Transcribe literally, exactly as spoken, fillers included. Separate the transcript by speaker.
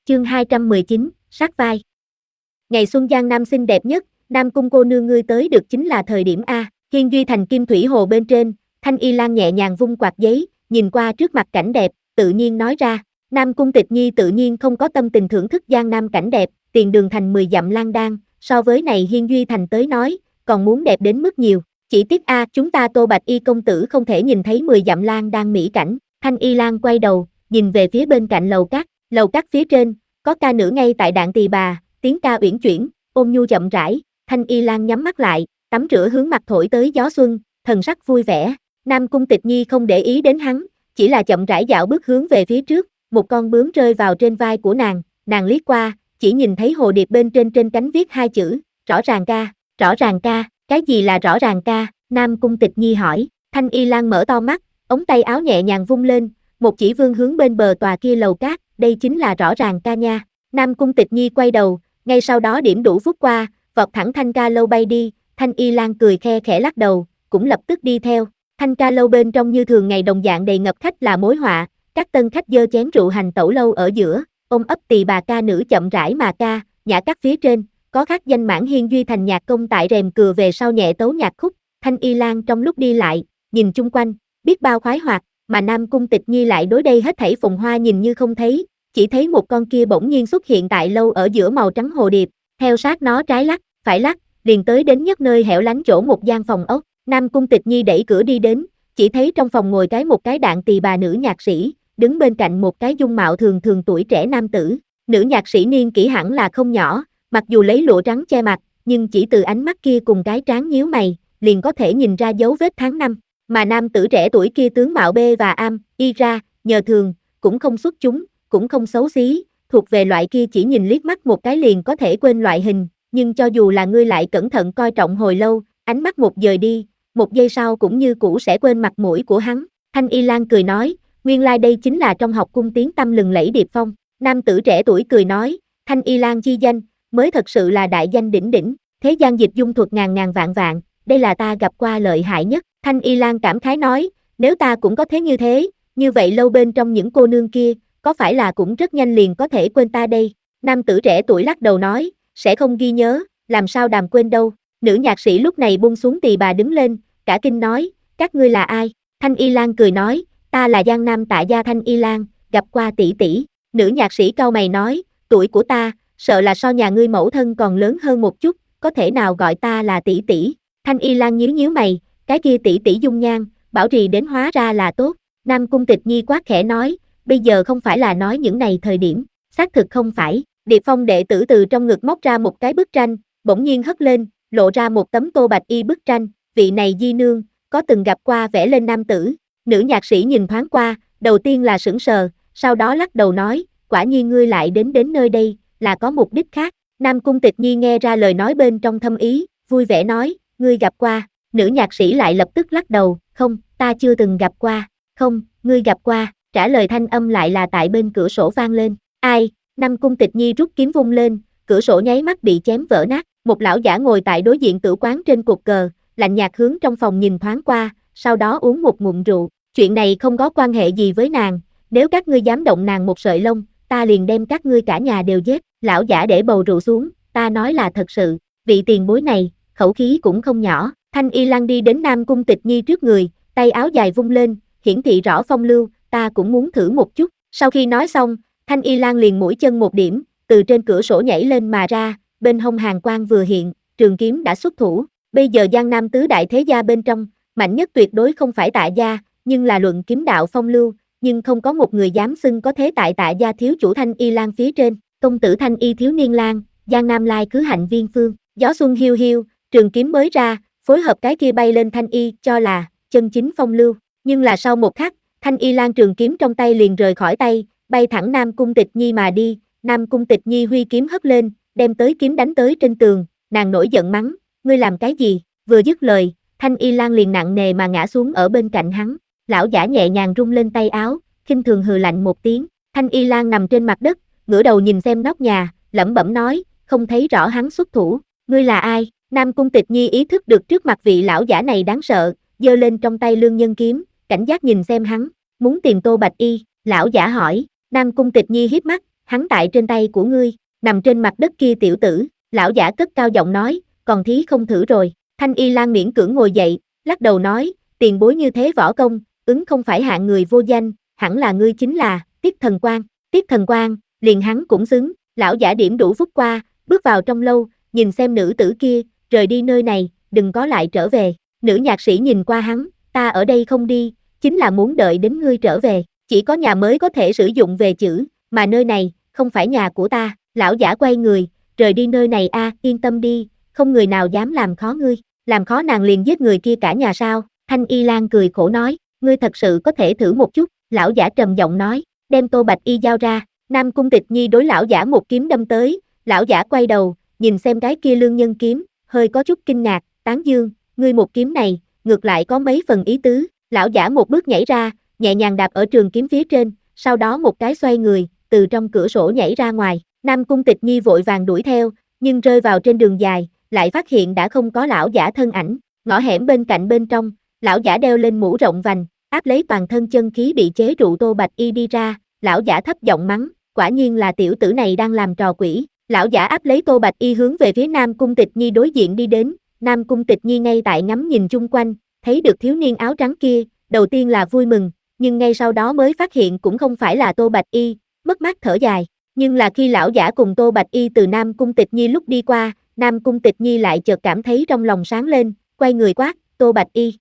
Speaker 1: Chương hai trăm mười chín, sát vai. Ngày xuân Giang Nam xinh đẹp nhất, Nam cung cô nương ngươi tới được chính là thời điểm A. Hiên Duy thành kim thủy hồ bên trên, Thanh Y Lan nhẹ nhàng vung quạt giấy, nhìn qua trước mặt cảnh đẹp, tự nhiên nói ra. Nam cung Tịch Nhi tự nhiên không có tâm tình thưởng thức Giang Nam cảnh đẹp, tiền đường thành mười dặm lan đan, so với này Hiên Duy thành tới nói, còn muốn đẹp đến mức nhiều. Chỉ tiếc A, chúng ta Tô Bạch Y công tử không thể nhìn thấy mười dặm lan đan mỹ cảnh. Thanh Y Lan quay đầu, nhìn về phía bên cạnh lầu cát, lầu cát phía trên, có ca nữ ngay tại đạn tỳ bà, tiếng ca uyển chuyển, ôn nhu chậm rãi. Thanh Y Lan nhắm mắt lại, tắm rửa hướng mặt thổi tới gió xuân, thần sắc vui vẻ. Nam cung Tịch Nhi không để ý đến hắn, chỉ là chậm rãi dạo bước hướng về phía trước, một con bướm rơi vào trên vai của nàng, nàng liếc qua, chỉ nhìn thấy hồ điệp bên trên trên cánh viết hai chữ, rõ ràng ca, rõ ràng ca, cái gì là rõ ràng ca? Nam cung Tịch Nhi hỏi. Thanh Y Lan mở to mắt, ống tay áo nhẹ nhàng vung lên, một chỉ vương hướng bên bờ tòa kia lầu cát, đây chính là rõ ràng ca nha. Nam cung Tịch Nhi quay đầu, ngay sau đó điểm đủ phút qua, vọt thẳng thanh ca lâu bay đi. Thanh Y Lan cười khe khẽ lắc đầu, cũng lập tức đi theo. Thanh ca lâu bên trong như thường ngày đồng dạng đầy ngập khách là mối họa, các tân khách dơ chén rượu hành tẩu lâu ở giữa, ôm ấp tỳ bà ca nữ chậm rãi mà ca, nhã các phía trên, có khắc danh mãn Hiên Duy thành nhạc công tại rèm cừa về sau nhẹ tấu nhạc khúc. Thanh Y Lan trong lúc đi lại, nhìn chung quanh, biết bao khoái hoạt, mà Nam cung Tịch Nhi lại đối đây hết thảy phồn hoa nhìn như không thấy, chỉ thấy một con kia bỗng nhiên xuất hiện tại lâu ở giữa màu trắng hồ điệp, theo sát nó trái lắc, phải lắc, liền tới đến nhất nơi hẻo lánh chỗ một gian phòng ốc. Nam cung Tịch Nhi đẩy cửa đi đến, chỉ thấy trong phòng ngồi cái một cái đạn tỳ bà nữ nhạc sĩ, đứng bên cạnh một cái dung mạo thường thường tuổi trẻ nam tử. Nữ nhạc sĩ niên kỷ hẳn là không nhỏ, mặc dù lấy lụa trắng che mặt, nhưng chỉ từ ánh mắt kia cùng cái trán nhíu mày, liền có thể nhìn ra dấu vết tháng năm. Mà nam tử trẻ tuổi kia tướng mạo bê và am, y ra, nhờ thường, cũng không xuất chúng, cũng không xấu xí, thuộc về loại kia chỉ nhìn liếc mắt một cái liền có thể quên loại hình, nhưng cho dù là ngươi lại cẩn thận coi trọng hồi lâu, ánh mắt một dời đi, một giây sau cũng như cũ sẽ quên mặt mũi của hắn. Thanh Y Lan cười nói, nguyên lai like đây chính là trong học cung tiếng tăm lừng lẫy Điệp Phong. Nam tử trẻ tuổi cười nói, Thanh Y Lan chi danh, mới thật sự là đại danh đỉnh đỉnh, thế gian dịch dung thuật ngàn ngàn vạn vạn, đây là ta gặp qua lợi hại nhất. Thanh Y Lan cảm khái nói, nếu ta cũng có thế như thế, như vậy lâu bên trong những cô nương kia, có phải là cũng rất nhanh liền có thể quên ta đây? Nam tử trẻ tuổi lắc đầu nói, sẽ không ghi nhớ, làm sao đàm quên đâu. Nữ nhạc sĩ lúc này buông xuống tỳ bà đứng lên, cả kinh nói, các ngươi là ai? Thanh Y Lan cười nói, ta là Giang Nam Tạ gia Thanh Y Lan, gặp qua tỷ tỷ. Nữ nhạc sĩ cau mày nói, tuổi của ta, sợ là so nhà ngươi mẫu thân còn lớn hơn một chút, có thể nào gọi ta là tỷ tỷ? Thanh Y Lan nhíu nhíu mày, cái kia tỷ tỷ dung nhan, bảo trì đến hóa ra là tốt. Nam cung Tịch Nhi quát khẽ nói, bây giờ không phải là nói những này thời điểm, xác thực không phải. Điệp Phong đệ tử từ trong ngực móc ra một cái bức tranh, bỗng nhiên hất lên, lộ ra một tấm Tô Bạch Y bức tranh, vị này di nương, có từng gặp qua vẽ lên nam tử. Nữ nhạc sĩ nhìn thoáng qua, đầu tiên là sững sờ, sau đó lắc đầu nói, quả nhiên ngươi lại đến đến nơi đây, là có mục đích khác. Nam cung Tịch Nhi nghe ra lời nói bên trong thâm ý, vui vẻ nói, ngươi gặp qua. Nữ nhạc sĩ lại lập tức lắc đầu, không, ta chưa từng gặp qua. Không, ngươi gặp qua. Trả lời thanh âm lại là tại bên cửa sổ vang lên. Ai? Nam cung Tịch Nhi rút kiếm vung lên, cửa sổ nháy mắt bị chém vỡ nát. Một lão giả ngồi tại đối diện tử quán trên cột cờ, lạnh nhạt hướng trong phòng nhìn thoáng qua, sau đó uống một ngụm rượu. Chuyện này không có quan hệ gì với nàng, nếu các ngươi dám động nàng một sợi lông, ta liền đem các ngươi cả nhà đều giết. Lão giả để bầu rượu xuống, ta nói là thật sự. Vị tiền bối này, khẩu khí cũng không nhỏ. Thanh Y Lan đi đến Nam cung Tịch Nhi trước người, tay áo dài vung lên, hiển thị rõ phong lưu, ta cũng muốn thử một chút. Sau khi nói xong, Thanh Y Lan liền mũi chân một điểm, từ trên cửa sổ nhảy lên mà ra, bên hông hàng quang vừa hiện, trường kiếm đã xuất thủ. Bây giờ Giang Nam tứ đại thế gia bên trong, mạnh nhất tuyệt đối không phải Tạ gia, nhưng là luận kiếm đạo phong lưu, nhưng không có một người dám xưng có thế tại Tạ gia thiếu chủ Thanh Y Lan phía trên. Công tử Thanh Y thiếu niên lang, Giang Nam lai cứ hạnh viên phương. Gió xuân hiu hiu, trường kiếm mới ra, phối hợp cái kia bay lên Thanh Y cho là chân chính phong lưu. Nhưng là sau một khắc, Thanh Y Lan trường kiếm trong tay liền rời khỏi tay, bay thẳng Nam cung Tịch Nhi mà đi. Nam cung Tịch Nhi huy kiếm hất lên, đem tới kiếm đánh tới trên tường, nàng nổi giận mắng, ngươi làm cái gì? Vừa dứt lời, Thanh Y Lan liền nặng nề mà ngã xuống ở bên cạnh hắn. Lão giả nhẹ nhàng rung lên tay áo, khinh thường hừ lạnh một tiếng. Thanh Y Lan nằm trên mặt đất, ngửa đầu nhìn xem nóc nhà, lẩm bẩm nói, không thấy rõ hắn xuất thủ. Ngươi là ai? Nam cung Tịch Nhi ý thức được trước mặt vị lão giả này đáng sợ, giơ lên trong tay lương nhân kiếm, cảnh giác nhìn xem hắn, muốn tìm Tô Bạch Y. Lão giả hỏi. Nam cung Tịch Nhi híp mắt, hắn tại trên tay của ngươi, nằm trên mặt đất kia tiểu tử, lão giả cất cao giọng nói, còn thí không thử rồi, Thanh Y Lan miễn cưỡng ngồi dậy, lắc đầu nói, tiền bối như thế võ công, ứng không phải hạng người vô danh, hẳn là ngươi chính là, Tiết Thần Quang, Tiết Thần Quang, liền hắn cũng xứng, lão giả điểm đủ phút qua, bước vào trong lâu, nhìn xem nữ tử kia, rời đi nơi này, đừng có lại trở về, nữ nhạc sĩ nhìn qua hắn, ta ở đây không đi, chính là muốn đợi đến ngươi trở về, chỉ có nhà mới có thể sử dụng về chữ, mà nơi này, không phải nhà của ta, lão giả quay người, rời đi nơi này a, yên tâm đi, không người nào dám làm khó ngươi, làm khó nàng liền giết người kia cả nhà sao, Thanh Y Lan cười khổ nói, ngươi thật sự có thể thử một chút, lão giả trầm giọng nói, đem Tô Bạch Y giao ra, Nam Cung Tịch Nhi đối lão giả một kiếm đâm tới, lão giả quay đầu, nhìn xem cái kia lương nhân kiếm, hơi có chút kinh ngạc, tán dương, ngươi một kiếm này, ngược lại có mấy phần ý tứ, lão giả một bước nhảy ra, nhẹ nhàng đạp ở trường kiếm phía trên, sau đó một cái xoay người, từ trong cửa sổ nhảy ra ngoài, Nam Cung Tịch Nhi vội vàng đuổi theo, nhưng rơi vào trên đường dài, lại phát hiện đã không có lão giả thân ảnh, ngõ hẻm bên cạnh bên trong, lão giả đeo lên mũ rộng vành, áp lấy toàn thân chân khí bị chế trụ Tô Bạch Y đi ra, lão giả thấp giọng mắng, quả nhiên là tiểu tử này đang làm trò quỷ, lão giả áp lấy Tô Bạch Y hướng về phía Nam Cung Tịch Nhi đối diện đi đến, Nam Cung Tịch Nhi ngay tại ngắm nhìn chung quanh, thấy được thiếu niên áo trắng kia, đầu tiên là vui mừng, nhưng ngay sau đó mới phát hiện cũng không phải là Tô Bạch Y, mất mát thở dài, nhưng là khi lão giả cùng Tô Bạch Y từ Nam Cung Tịch Nhi lúc đi qua, Nam Cung Tịch Nhi lại chợt cảm thấy trong lòng sáng lên, quay người quát, Tô Bạch Y,